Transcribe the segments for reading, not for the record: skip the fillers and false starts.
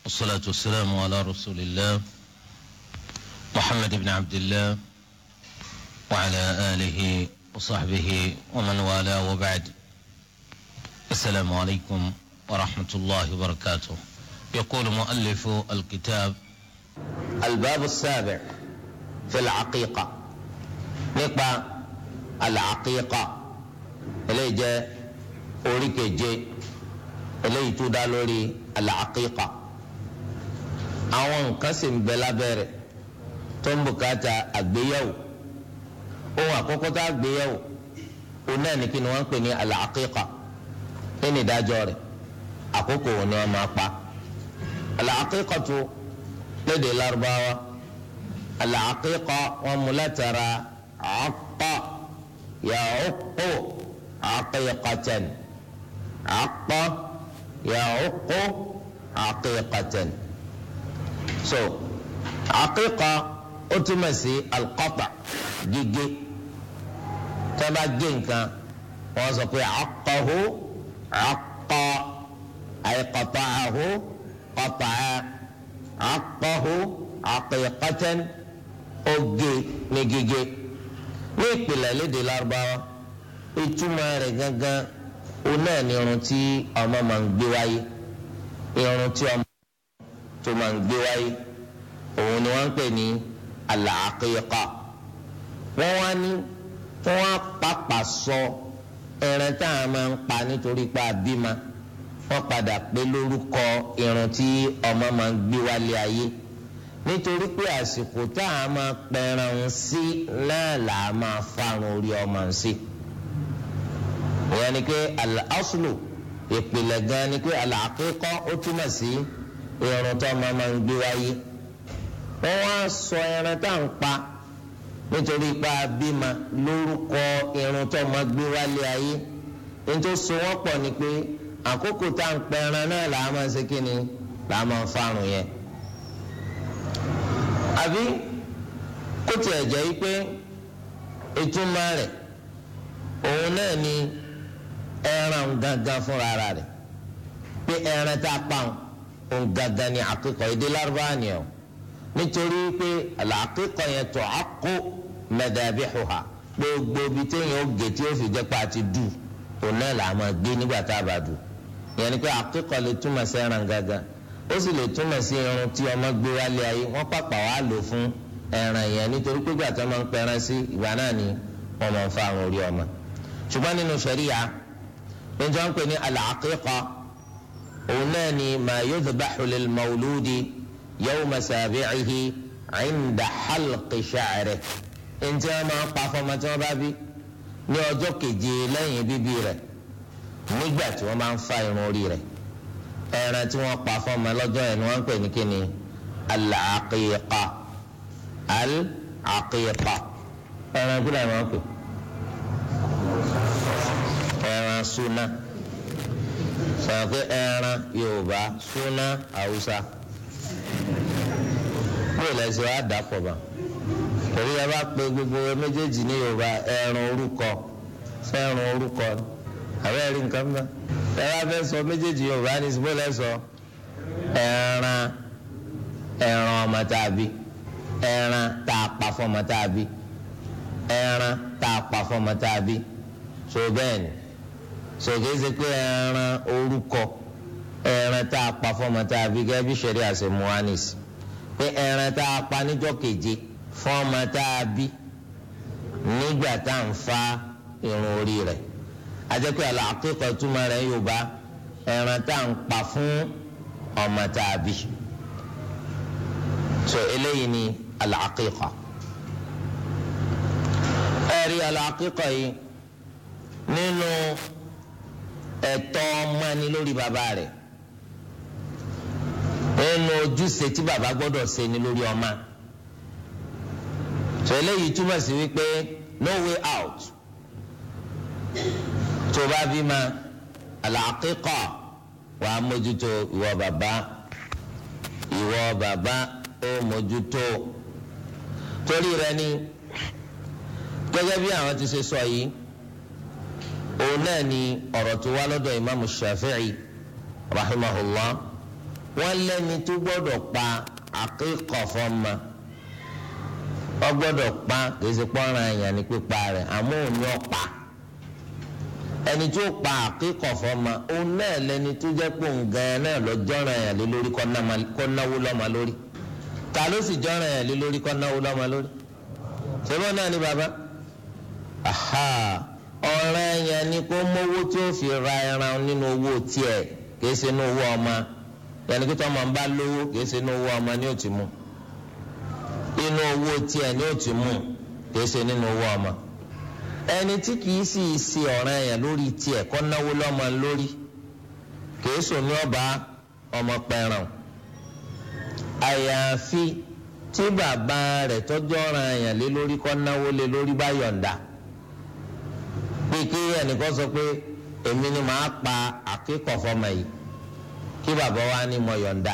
والصلاة والسلام على رسول الله محمد بن عبد الله وعلى آله وصحبه ومن والاه وبعد. السلام عليكم ورحمة الله وبركاته. يقول مؤلف الكتاب: الباب السابع في العقيقة. نقبع العقيقة إليه جاء أوريك جاء إليه تدالوري العقيقة. àwọn nǹkan sì ń bẹ lábẹ́rẹ̀ tó ń bùkátà àgbéyẹ̀wò. ohun àkọ́kọ́ tá a gbéyẹ̀wò òun náà ní kí ni wọ́n ń pè ní al-aqiqa. kí ni ìdájọ́ rẹ̀? àkókò wo ni wọ́n máa pa? al-aqiqatu lédè Lárúbáwá, al-aqiqa wọ́n mú látara aqqa ya'uqqu aqiqatan, aqqa ya'uqqu aqiqatan. So aqiqa ó túmọ̀ sí alqata, gígé. tí wọ́n bá gé nǹkan wọ́n sọ pé aqqahu aqqa ay qata'ahu qata'a. aqqahu aqiqatan, ó gé ní gígé. ní ìpìlẹ̀ lédè Lárúbáwá ìtumọ̀ rẹ̀ gangan ó náà ní irun tí ọmọ máa ń gbé wáyé. irun tí ọmọ tó máa ń gbé wáyé òun ni wọ́n ń pè ní al-aqiqa. wọ́n wá ní tí wọ́n pàpà sọ ẹran tá a máa ń pa nítorí pa bímọ wọ́n padà pé lórúkọ irun tí ọmọ máa ń gbé wálé ayé, nítorí pé àsìkò tá a máa pẹran ń sí náà là á máa fárun orí ọmọ ń sí. ìyẹn ni pé al-aslu ìpìlẹ̀ gan ni pé al-aqiqa ó túmọ̀ sí irun tó máa ń gbé wáyé. wọ́n wá sọ ẹran tá à ń pa nítorí pa bímọ lórúkọ irun tó máa gbé wálé ayé. nítorí so wọ́n pọ̀ ni pé àkókò tá à ń pẹran náà là á máa ṣe kí ni là á máa fárun yẹn. àbí kó tiẹ̀ jẹ́ pé ìtumọ̀ rẹ̀ òun náà ni ẹran gangan fúnra rẹ̀, pé ẹran tá a pa òun gangan ni àkíkọ̀. èdè Lárúbáwá ni ọ, nítorí pé àkíkọ̀ yẹn tu'aqqu madabihuha, gbogbo ibi téèyàn ó gé tí ó fi jẹ́ pé a ti dù òun náà là á máa gbé nígbà tá a bá dù. ìyẹn ni pé àkíkọ̀ lè túmọ̀ sí ẹran gangan, ó sì lè túmọ̀ sí irun tí ọmọ gbé wálé ayé. wọ́n pàpà wá lò fún ẹran yẹn nítorí pé gbàtọ́ máa ń pẹran sí ìgbà náà ni wọ́n máa ń fa àwọn orí ọmọ. ṣùgbọ́n nínú ṣẹ̀ríyà níjọ́ ń pè ní al-aqiqa òun náà ni ma yudhbahu lil mawludi yawma sabi'ihi 'inda halqi sha'rihi. ntí wọ́n máa ń pa fọmọ tí wọ́n bá bí ní ọjọ́ keje lẹ́yìn bíbí rẹ̀, nígbà tí wọ́n máa ń fa irun orí rẹ̀. ẹran tí wọ́n pa fọmọ lọ́jọ́ yẹn ni wọ́n ń pè ní kíni al-aqiqa. al-aqiqa ẹran kúrò àwọn pè ẹran súná. sọ̀rọ̀ pé ẹran Yorùbá, súná Haúsá. bóyá lẹ́sẹ̀ wá dàpọ̀ bá torí ẹ bá pe gbogbo méjèèjì ní Yorùbá ẹran orúkọ fẹ́ràn orúkọ àbẹ́ rí nǹkan mọ́. ẹ bá fẹ́ sọ méjèèjì Yorùbá ní síbó lẹ́sọ ẹran ọmọ tá a bí, ẹran tá a pa fọmọ tá a bí, ẹran tá a pa fọmọ tá a bí. so bẹ́ẹ̀ ni sọ̀kè ṣe pé ẹran orúkọ, ẹran tá a pa fọmọ tá a bí gẹ́gẹ́ bí ṣẹ̀rí àṣẹ muhanis, pé ẹran tá a pa níjọ́ keje fọmọ tá a bí nígbà tá à ń fa irun orí rẹ̀. ajẹ́ pé al-aqiqa túmọ̀ rẹ̀ Yorùbá ẹran tá à ń pa fún ọmọ tá a bí. so eléyìí ni al-aqiqa. ẹ̀rí al-aqiqa yìí nínú ẹ̀tọ́ ọmọ ni lórí bàbá rẹ̀, nínú ojúṣe tí bàbá gbọ́dọ̀ ṣe ni lórí ọmọ. so eléyìí túmọ̀ sí wípé no way out. tó bá bí ma al-aqiqa wà á mójútó ìwọ bàbá ó mójútó. torí rẹ̀ ni gẹ́gẹ́ bí àwọn ti ṣe sọ yìí, òun náà ni ọ̀rọ̀ tó wá lọ́dọ̀ imaamu shafi'i rahimahullah wọ́n lẹ́ni tó gbọ́dọ̀ pa àkíkọ̀ fọ́mọ wọ́n gbọ́dọ̀ pa kìí ṣe pọ́nrán èèyàn ní pípa rẹ̀ àmọ́ òun ni ó pa ẹni tó pa àkíkọ̀ fọ́mọ òun náà lẹ́ni tó jẹ́ pé òun gan-an náà lọ jọ́ràn èèyàn lé lórí kó náwó lọ́mọ lórí ta ló sì jọ́ràn èèyàn lé lórí kó náwó lọ́mọ lórí ṣébọ́ náà ni bàbá ọ̀ràn èèyàn ni kó mówó tí ó fi ra ẹran nínú owó tiẹ̀ kìí ṣe inú owó ọmọ yẹn ni kí tọ́mọ ń bá lówó kìí ṣe inú owó ọmọ ni ó ti mú inú owó tiẹ̀ ni ó ti mú kìí ṣe nínú owó ọmọ ẹni tí kìí sì ṣe ọ̀ràn èèyàn lórí tiẹ̀ kó náwó lọ́mọ lórí kìí sùn ní ọba ọmọ pẹ̀ràn àyàfi tí bàbá rẹ̀ tọ́jú ọ̀ràn èèyàn lé lórí kó náwó lé lórí bá yọ̀ǹda bí kí ẹnìkan sọ pé èmi ni màá pa àkíkọ̀ fọmọ yìí kí bàbá wa ní mo yọ̀ǹda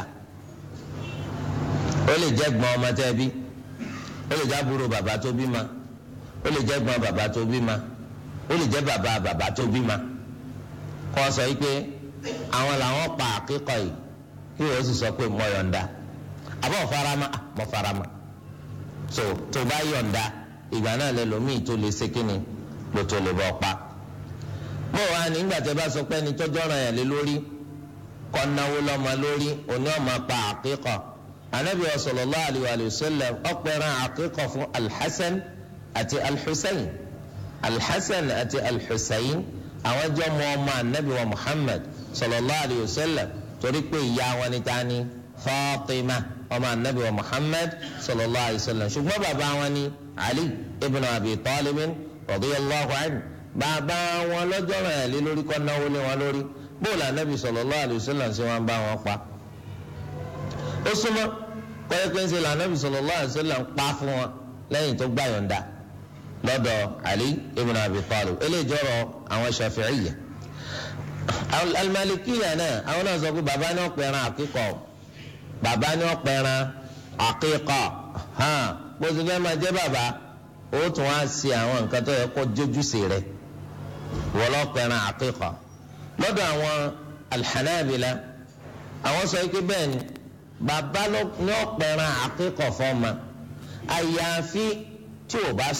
ó lè jẹ́ gbọ́n ọmọ tẹ́ bí ó lè jẹ́ àbúrò bàbá tó bí ma ó lè jẹ́ gbọ́n bàbá tó bí ma ó lè jẹ́ bàbá bàbá tó bí ma kọ́ sọ yìí pé àwọn làwọn pa àkíkọ̀ yìí kí wọ́n sì sọ pé mo yọ̀ǹda àbọ̀ farama mo farama so tó bá yọ̀ǹda ìgbà náà lẹ lómìn tó lè ṣe kíni ló tó lè bọ́ pa bó wà nígbà tẹ́ bá sọ pé ẹni tọ́jú ọ̀ràn yẹn lé lórí kọ́ náwó lọ́mọ lórí òní ọmọ pa àkíkọ̀ anabi sallallahu alayhi wa sallam ọ̀pẹ̀rẹ̀ àkíkọ̀ fún alḥasan àti alḥusayn alḥasan àti alḥusayn àwọn jẹ́ ọmọ anabi wa muhammad sallallahu alayhi wa sallam torí pé ìyá wọn ni ta ni fatima ọmọ anabi wa muhammad sallallahu alayhi wa sallam ṣùgbọ́n bàbá wọn ni ali ibn abi talibin radiyallahu anhu bàbá wọn lọ́jọ́ rẹ̀ lé lórí kọ́ náwó lé wọn lórí bóòlù anabi sallallahu alayhi wa sallam ṣe wọn bá wọn pa ó súnmọ́ kọ́lẹ́kẹ́ ń ṣe lànàbì sallallahu alayhi wa sallam pa fún wọn lẹ́yìn tó gbà yọ̀ǹda lọ́dọ̀ ali ibn abi talib eléyìí jọrọ àwọn shafi'iyya al-malikiyya náà àwọn náà sọ pé bàbá ní ọ̀pẹ̀ràn àkíkọ̀ bàbá ní ọ̀pẹ̀ràn àkíkọ̀ bó ti fẹ́ máa jẹ́ bàbá ó tún wá sí àwọn nǹkan tó yẹ kó jójúṣe rẹ̀ wọ́n lọ́pẹ̀ràn àkíkọ̀ lọ́dọ̀ àwọn al-hanabila àwọn sọ pé bẹ́ẹ̀ ni bàbá ní ọ̀pẹ̀ràn àkíkọ̀ fọ́ọ̀mà àyàfi tí ò bá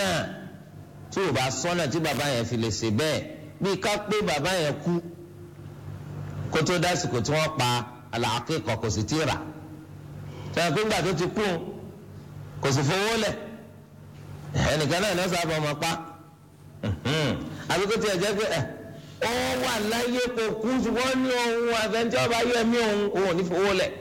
sọ́nà tí bàbá yẹn fi lè ṣe bẹ́ẹ̀ bí ká pé bàbá yẹn kú kó tó dásìkò tí wọ́n pa àkíkọ̀ kò sì ti rà sọ̀rọ̀ pé ńgbà tó ti kú kò sì fowó lẹ̀ ẹnìkan náà ní ọ̀sán àbọ̀ ọmọ pa àbí kó tiẹ̀ jẹ́ pé ó wà láyé kò kú ṣùgbọ́n ní ohun àfẹnjẹ́ ọba yọ ẹ̀mí òun ò ní fowó lẹ̀.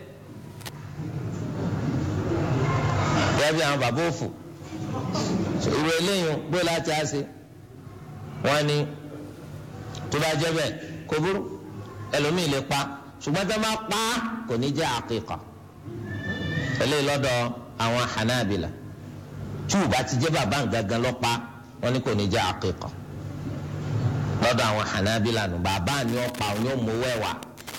gẹ́gẹ́ bí àwọn bàbá òfò ìwé eléyìí bó láti á ṣe wọ́n ní tó bá jẹ́ bẹ́ẹ̀ kò burú ẹlòmíì lè pa ṣùgbọ́n tó bá pa kò ní jẹ́ àkíkà eléyìí lọ́dọ̀ àwọn hanabila tí ò bá ti jẹ́ bàbá gangan ló pa wọ́n ní kò ní jẹ́ àkíkà lọ́dọ̀ àwọn hanabila nù bàbá ni ó pa òun yóò mú wẹ́wà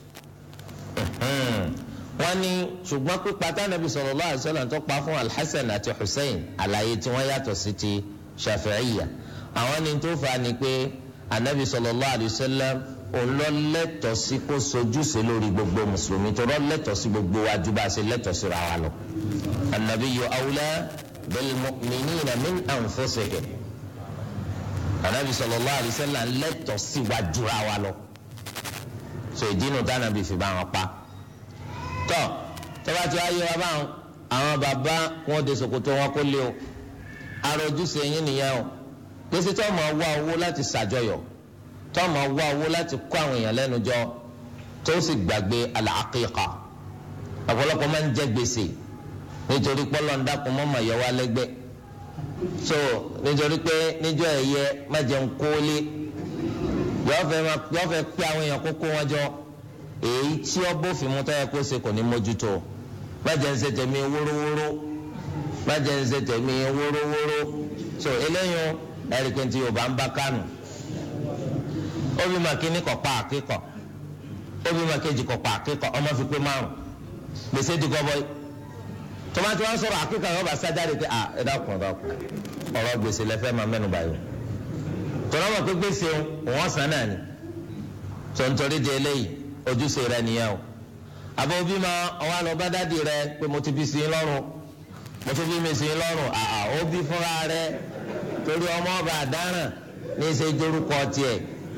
wọ́n ní ṣùgbọ́n pípa tánàbí sallallahu alaihi wasallam tó pa fún alhassan àti hussein àlàyé tí wọ́n yàtọ̀ sí ti shafi'iyya àwọn ní tó fà á ni pé anabi sallallahu alaihi wasallam òun lọ lẹ́tọ̀ọ́ sí kó sojúṣe lórí gbogbo mùsùlùmí tó lọ lẹ́tọ̀ọ́ sí gbogbo wájú bá a ṣe lẹ́tọ̀ọ́ sí ra wa lọ. annabiyyu awla bil mu'minina min anfusihim anabi sallallahu alaihi wasallam lẹ́tọ̀ọ́ sí wájú ra wa lọ. so ìdínú tánàbí fi bá wọn pa tọ́ tọ́ba tí wàá yé wa báwọn àwọn bàbá wọn de ṣòkòtò wọn kó lé o ara ojúṣe yín nìyẹn o gbèsè tó máa wá owó láti ṣàjọyọ̀ tó máa wá owó láti kó àwọn èèyàn lẹ́nu jọ tó sì gbàgbé al-aqiqa ọ̀pọ̀lọpọ̀ máa ń jẹ gbèsè nítorí pọ́lọ́ ń dákun mọ́ màá yọ wá lẹ́gbẹ́ so nítorí pé níjọ́ ẹ̀yẹ má jẹun kólé yọ fẹ́ pé àwọn èèyàn kó wọn jọ èyí tí ọ bófin mú tọ́yẹ kó ṣe kò ní mójútó má jẹ́ ń ṣe tẹ̀mí wórówóró má jẹ́ ń ṣe tẹ̀mí wórówóró so eléyìí ẹ̀ríkẹ́ tí yorùbá ń bá kánù obi makini kọ̀ pa àkíkọ̀ obi makeji kọ̀ pa àkíkọ̀ ọmọ fi pé márùn gbèsè di gọbọi tọ́mátì wọn sọ̀rọ̀ àkíkọ̀ yóò bá sájáde pé ẹ dákun ọ̀rọ̀ gbèsè lẹ́fẹ́ máa mẹ́nu báyìí tọ́lá wọn pé gbèsè wọn sàn náà ni tó ń torí di eléyìí ojúṣe rẹ nìyẹn o àbọ̀ òbí ma ọwọ́ àlọ́ bá dádì rẹ pé mo ti bí sí lọ́rùn mo ti bí mi sí lọ́rùn ó bí fúnra rẹ torí ọmọ ọba àdáràn ní í ṣe dorúkọ tiẹ̀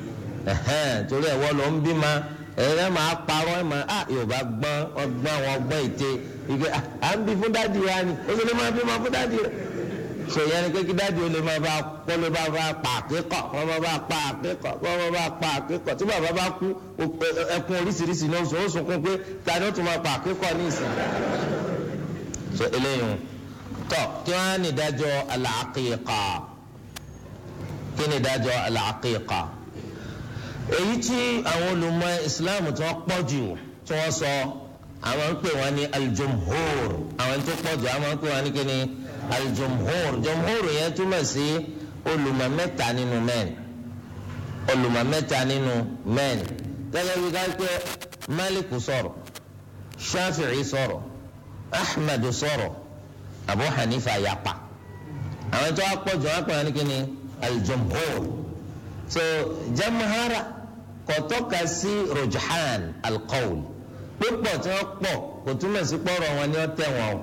torí ẹ̀wọ́ ló ń bí ma ẹ̀rẹ́ máa parọ́ ẹ̀ máa yorùbá gbọ́n ọgbọ́n àwọn ọgbọ́n ète ike à ń bí fún dádì wa ni ó sì lè máa bí ma fún dádì rẹ so yẹn ni pé kí dádì ó lè máa bá kó lè bá pa àkíkọ̀ wọ́n máa bá pa àkíkọ̀ wọ́n máa bá pa àkíkọ̀ tí bàbá bá kú ẹkún oríṣiríṣi ní oṣù ó sunkún pé ta ni ó tún máa pa àkíkọ̀ ní ìsìn so eléyìí tọ́ kí wọ́n á ní ìdájọ́ al-aqiqa kí ni ìdájọ́ al-aqiqa èyí tí àwọn olùmọ̀ islam tí wọ́n pọ̀ jù tí wọ́n sọ àwọn ń pè wọ́n ní al-jumhur àwọn tó pọ̀ jù àwọn ń pè wọ́n ní kí ni al-jumhur jumhur yẹn túmọ̀ sí olùmọ̀ mẹ́ta nínú mẹ́rin olùmọ̀ mẹ́ta nínú mẹ́rin gẹ́gẹ́ bí ká pé malik sọ̀rọ̀ shafi'i sọ̀rọ̀ ahmed sọ̀rọ̀ abu hanifa yapa àwọn tó wá pọ̀ jù wọ́n pè wọ́n ní kí ni al-jumhur so jamhara kò tọ́ka sí rujhan alqawl pípọ̀ tí wọ́n pọ̀ kò túmọ̀ sí pọ̀rọ̀ wọn ni wọ́n tẹ̀ wọ́n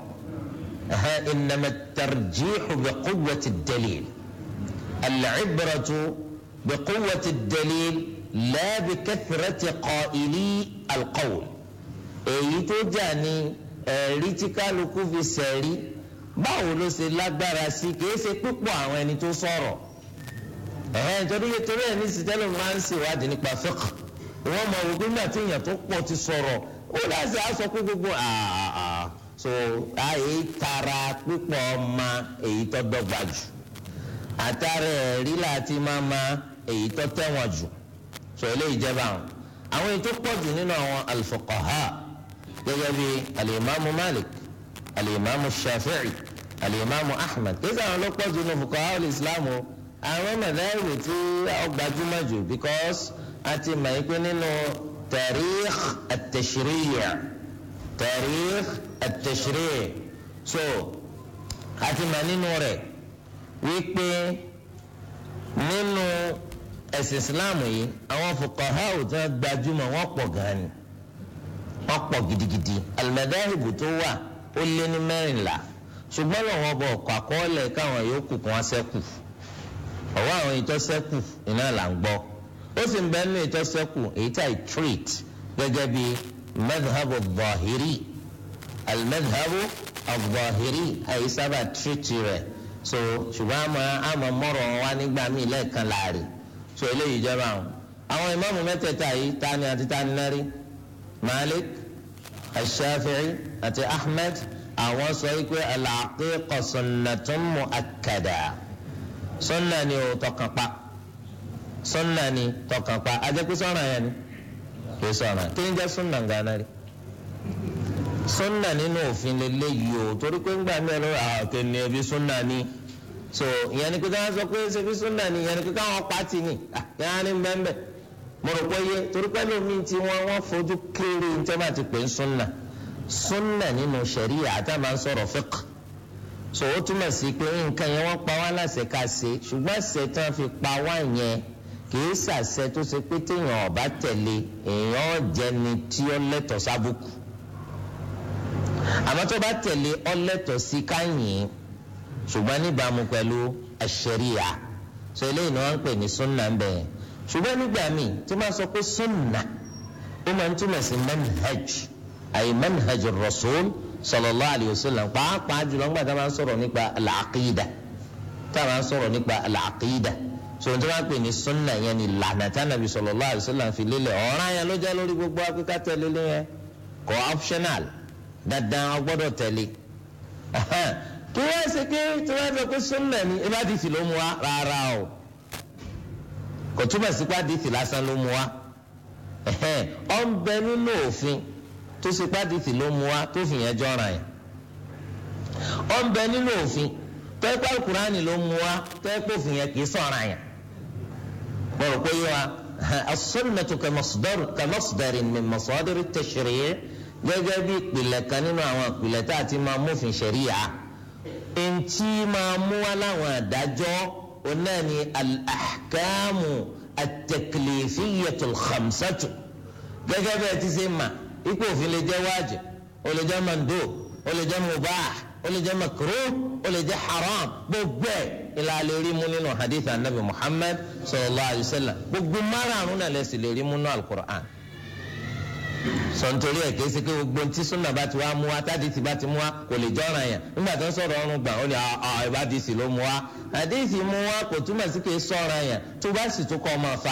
o innama at-tarjihu bi quwwati ad-dalil al-ibratu bi quwwati ad-dalil la bi kathrati qaili alqawl èyí tó jà ní ẹ̀rí tí kálukú fi sẹ̀rí báwo ló ṣe lágbára sí kìí ṣe pípọ̀ àwọn ẹni tó sọ̀rọ̀ torí ẹ̀ ní sítẹ́lẹ̀ máa ń ṣèwádìí nípa fiqh wọ́n mọ òwe nígbà tí èèyàn tó pọ̀ ti sọ̀rọ̀ ó láti aṣọ pé gbogbo so àyè tara pípọ̀ ọmọ èyí tó dọ́gba jù àtàrà ẹ̀rí láti máa ma èyí tó tẹ̀wọ̀n jù so eléyìí jẹ́ báwọn àwọn èyí tó pọ̀ jù nínú àwọn al-fuqaha gẹ́gẹ́ bí al-imamu Malik al-imamu Shafi'i al-imamu Ahmad kí sàn án ló pọ̀ jù nínú fuqaha al-Islam o àwọn mẹ̀dáìrì tí ó gbajúmọ̀ jù because a ti mọ̀ yí pé nínú tarikh at-tashri' so a ti mọ̀ nínú rẹ̀ wípé nínú ẹ̀sìn Islam yìí àwọn fuqaha tí wọ́n gbajúmọ̀ wọ́n pọ̀ gan ni wọ́n pọ̀ gidigidi al-madahib tó wà ó lé ní 14 ṣùgbọ́n lọ́wọ́ bọ̀ ọ̀kọ̀ àkọọ́lẹ̀ káwọn yòókù kan wá ṣẹ́kù ọwọ́ àwọn ìtọ́sẹ́kù iná là ń gbọ́ ó sì ń bẹ nínú ìtọ́sẹ́kù èyí tí a treat gẹ́gẹ́ bí madhhabu al-zahiri al-madhhabu al-zahiri àyè sábà treat rẹ̀ so ṣùgbọ́n àmọ́ mọ́rọ̀ wa nígbà míì lẹ́ẹ̀kan láàrin so eléyìí jẹ́ báwọn àwọn ìmáàmù mẹ́tẹ̀ẹ̀ta yìí tani àti tani nárí Malik al-Shafi'i àti Ahmed àwọn sọ wípé al-aqiqa sunnatun mu'akkada sunna ni o tọkànpa sunna ni tọkànpa ajẹ́pẹ́ sọ̀rọ̀ yẹn ni kì í sọ̀rọ̀ kí ni jẹ́ sunna gánà rí sunna nínú òfin lélẹ́yìí o torí pé ńgbà mí ẹ̀rọ àkè ni ẹbí sunna ni so ìyẹn ni pé káwọn sọ pé ṣebí sunna ni ìyẹn ni pé káwọn pàtì ni ìyẹn á ní bẹ́ẹ̀ mo rò pé yé torí pé lómi tí wọ́n fojú kéré ní tẹ́ bá ti pè ń sunna nínú ṣẹ̀ríyà àtàwọn sọ̀rọ̀ fiqh so ó túmọ̀ sí pé nǹkan yẹn wọ́n pa wá láṣẹ ká ṣe ṣùgbọ́n àṣẹ tí wọ́n fi pa wá yẹn kìí ṣàṣẹ tó ṣe pé téèyàn ọ̀bá tẹ̀lé èèyàn jẹni tí ó lẹ́tọ̀ọ́ sábùkù àmọ́ tó bá tẹ̀lé ó lẹ́tọ̀ọ́ sí káyìn ṣùgbọ́n níbàámu pẹ̀lú àṣẹríyà so eléyìí ni wọ́n ń pè ní sunna ń bẹ̀yẹn ṣùgbọ́n nígbà míì tí wọ́n sọ pé sunna ó máa ń túmọ̀ sí manhaj àyè manhaj rasul sallallahu alayhi wa sallam pàápàá jùlọ ńgbà tá a máa ń sọ̀rọ̀ nípa al-aqida tá a máa ń sọ̀rọ̀ nípa al-aqida so tí wọ́n pè ní sunna yẹn ni lànà tá nàbì sallallahu alayhi wa sallam fi lélẹ̀ ọ̀ràn yẹn ló jẹ́ lórí gbogbo akíkà tẹ̀lé yẹn kò optional dandan a gbọ́dọ̀ tẹ̀lé kí wọ́n ṣe pé tí wọ́n sọ pé sunna ni ibà dìtì ló mú wa rárá o kò túbọ̀ sí pé dìtì lásán ló mú wa ọ̀ ń bẹ nínú òfin tó ṣe pàdìtì ló mú wa tó fi yẹn jọra yẹn ó ń bẹ nínú òfin tó ẹ pé alukurani ló mú wa tó ẹ pé òfin yẹn kì í sọ̀ra yẹn mo rò pé yé wa as-sunnatu kamasdarin min masadir at-tashri' gẹ́gẹ́ bí ìpìlẹ̀ kan nínú àwọn ìpìlẹ̀ tá a ti máa mófin ṣẹ̀ríyà eŋti máa mú wa láwọn àdájọ́ ọ̀nà ni al-ahkamu at-taklifiyyatu al-khamsatu gẹ́gẹ́ bẹ́ẹ̀ ti ṣe mà ipò òfin lè jẹ́ wájib, ó lè jẹ́ mandub, ó lè jẹ́ mubah, ó lè jẹ́ makruh, ó lè jẹ́ haram. gbogbo ẹ̀ ìlà lè rí mú nínú hadith anabi Muhammad sallallahu alayhi wa sallam. gbogbo márùn-ún náà lè sì lè rí mú nínú al-Qur'an. sọ̀ntorí ẹ̀ kìí ṣe pé gbogbo ntí súnà bá ti wá mú wa tádìsì bá ti mú wa kò lè jọ́ràn yẹn. nígbà tó ń sọ̀rọ̀ ọrùn gbà ó ní ìbádìsì ló mú wa. àdìsì mú wa kò túmọ̀ sí kìí sọ̀ràn yẹn tó bá sì tún kọ́ ọmọ fa.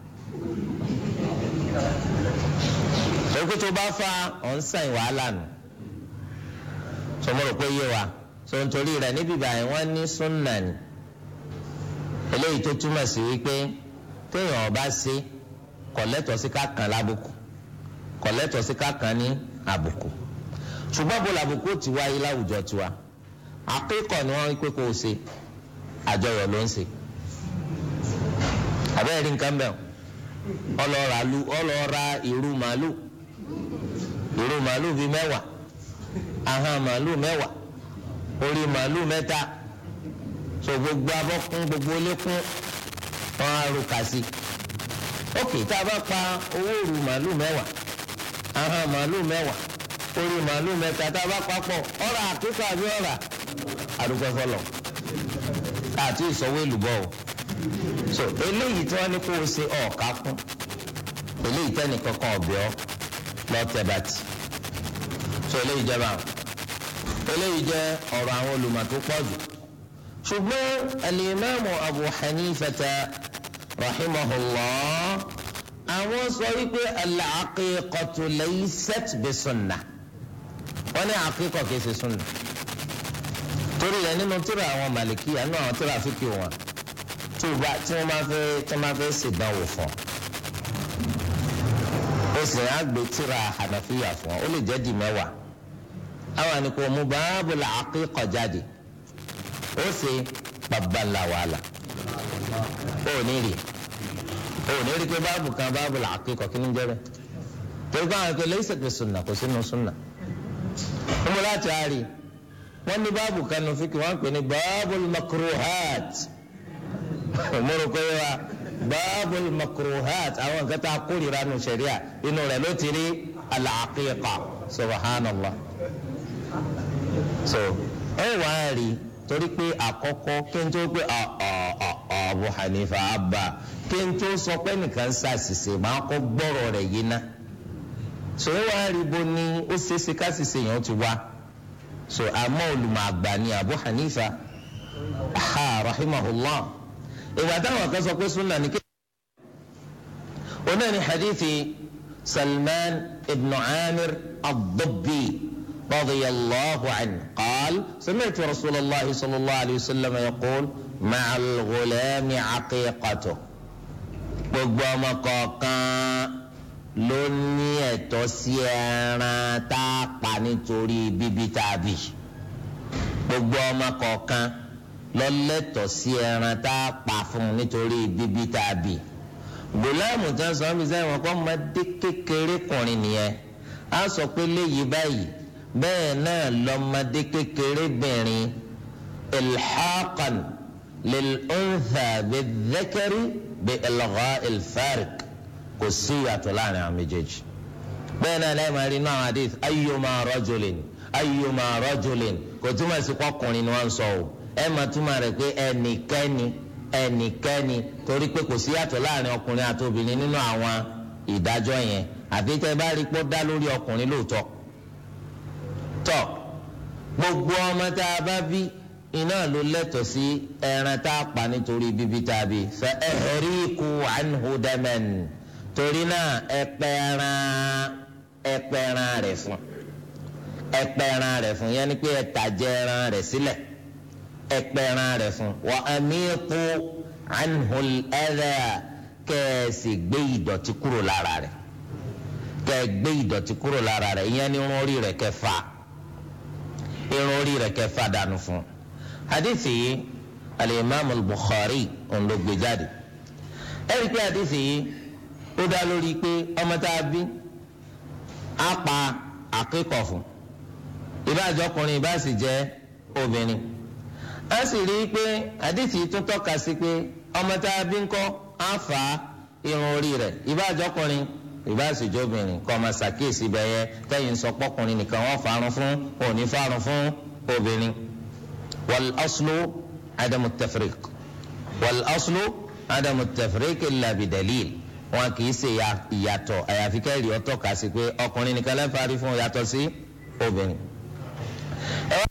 tó bá fa ọ̀n sàn wàhálà nù. sọmọrò pé yé wa sọ̀ntorí rẹ̀ níbi báyìí wọ́n ní súnà ni. eléyìí tó túmọ̀ sí wípé téèyàn bá ṣe kò lẹ́tọ̀ọ́ sí ká kàn lábùkù, kò lẹ́tọ̀ọ́ sí ká kàn ní àbùkù. ṣùgbọ́n bó làbùkù ti wáyé láwùjọ tiwa, àkíkọ̀ ni wọ́n pé kó o ṣe, àjọyọ̀ ló ń ṣe. àbẹ́rẹ́ rí nǹkan bẹ́ẹ̀ ọlọ́ra ìrù màálù bíi 10, ahọ́n màálù 10, orí màálù 3, so gbogbo abọ́kún gbogbo lékún wọn á ro kà sí. ókè tá a bá pa owó òrù màálù 10, ahọ́n màálù 10, orí màálù 3 tá a bá papọ̀ ọ̀rà àkíkà àbí ọ̀rà àdúgbò fọlọ̀ àti ìsọwọ́ èlùbọ́ o. so eléyìí tí wọ́n ní kó o ṣe ọ̀ọ́ká fún eléyìí tẹ́nì kankan ọ̀bẹ ọ́ lọ́tẹ̀ bàtì. so eléyìí jẹ́ báwọn eléyìí jẹ́ ọ̀rọ̀ àwọn olùmọ̀ tó pọ̀ jù. ṣùgbọ́n al-Imam Abu Hanifata rahimahullah àwọn sọ wípé al-aqiqatu laysat bi-sunnah. wọ́n ní àkíkọ̀ kìí ṣe sunna. torí rẹ̀ nínú tírà àwọn Màlìkíyà nínú àwọn tírà fíkì wọn tí wọ́n máa fẹ́ ṣèdánwò fún ó sì á gbé tírà Hanafiya fún ọ ó lè jẹ́ di 10. àwọn àníkò mú babul aqiqa jáde ó ṣe babalà wàhálà ó ní rí pé báàbù kan babul aqiqa kí ni jẹ́ bẹ́ẹ̀ torí báwọn ẹgbẹ́ laysat bi sunna kò sínú sunna. wọ́n mú láti àárí wọ́n ní báàbù kan nù fíkì wọ́n pè ní babul makruhat. mo rò pé wa babul makruhat àwọn nǹkan tá a kórìíra nù ṣẹ̀ríà inú rẹ̀ ló ti rí al-aqiqa subhanallah. so ẹ wá rí torí pé àkọ́kọ́ kí n tó pé Abu Hanifa abba kí n tó sọ pé nìkan ṣàṣìṣe máa kọ́ gbọ́rọ̀ rẹ̀ yìí ná. so ẹ wá rí bo ni ó ṣeéṣe ká ṣìṣe yẹn ó ti wá. so àmọ́ olùmọ̀ àgbà ni Abu Hanifa rahimahullah. ìgbà táwọn kan sọ pé sunna ni kí. onáà ni hadithi Salman ibn Amir ad-Dabbi radiyallahu anhu qaal sami'tu Rasulullahi sallallahu alayhi wa sallam yaqul ma'al ghulami aqiqatu. gbogbo ọmọ kọ̀ọ̀kan ló ní ẹ̀tọ́ sí ẹran tá a pa nítorí bíbí tàbí. gbogbo ọmọ kọ̀ọ̀kan ló lẹ́tọ̀ọ́ sí ẹran tá a pa fún nítorí bíbí tàbí. gòláàmù tí wọ́n sọ ọ́n bí sẹ́yìn wọn kọ́ ọmọdé kékeré kùnrin nìyẹn. a sọ pé léyìí báyìí bẹ́ẹ̀ náà lọ́mọdé kékeré bìnrin ilhaqan lil-untha bi-dhakari bi-ilgha'i al-fariq kò sí ìyàtọ̀ láàrin àwọn méjèèjì. bẹ́ẹ̀ náà lẹ́yìn máa rí inú àwọn hadith ayyuma rajulin kò túmọ̀ sí kọkùnrin ni wọ́n ń sọ o ẹ máa túmọ̀ rẹ̀ pé ẹnikẹ́ni torí pé kò sí ìyàtọ̀ láàrin ọkùnrin àti obìnrin nínú àwọn ìdájọ́ yẹn àfi tẹ́ bá rí pé ó dá lórí ọkùnrin lóòótọ́. tọ́ gbogbo ọmọ tá a bá bí iná ló lẹ́tọ̀ọ́ sí ẹran tá a pa nítorí bíbí tá a bí fa ahriqu anhu daman torí náà ẹpẹran rẹ̀ fún yẹn ni pé ẹtàjẹ ẹran rẹ̀ sílẹ̀ ẹpẹran rẹ̀ fún wa amiqu anhu al-adha kẹ́ẹ̀sì gbé ìdọ̀tí kúrò lára rẹ̀ ìyẹn ni irun orí rẹ̀ kẹfà dànù fún. hadithi yìí al-imam al-Bukhari òun ló gbé jáde. ẹ̀rí pé hadithi yìí ó dá lórí pé ọmọ tá a bí á pa àkíkọ̀ fún ìbáàjọ́ ọkùnrin ìbá sì jẹ́ obìnrin. a sì rí i pé hadithi yìí tún tọ́ka sí pé ọmọ tá a bí ńkọ́ á fà á irun orí rẹ̀ ìbáàjọ́ ọkùnrin ìbáṣejọ́ obìnrin kọ́ ọmọ ṣàkíyèsí bẹ́yẹ tẹ́yìn sọ pọ́kùnrin nìkan wọ́n farun fún òní farun fún obìnrin. wal aslu adamu tafriq wal aslu adamu tafriq illa bidalil wọn kì í ṣe ìyàtọ̀ àyàfi kẹ́rì ọ̀tọ̀ kà sí pé ọkùnrin nìkan lẹ́fàárí fún yàtọ̀ sí obìnrin. ẹ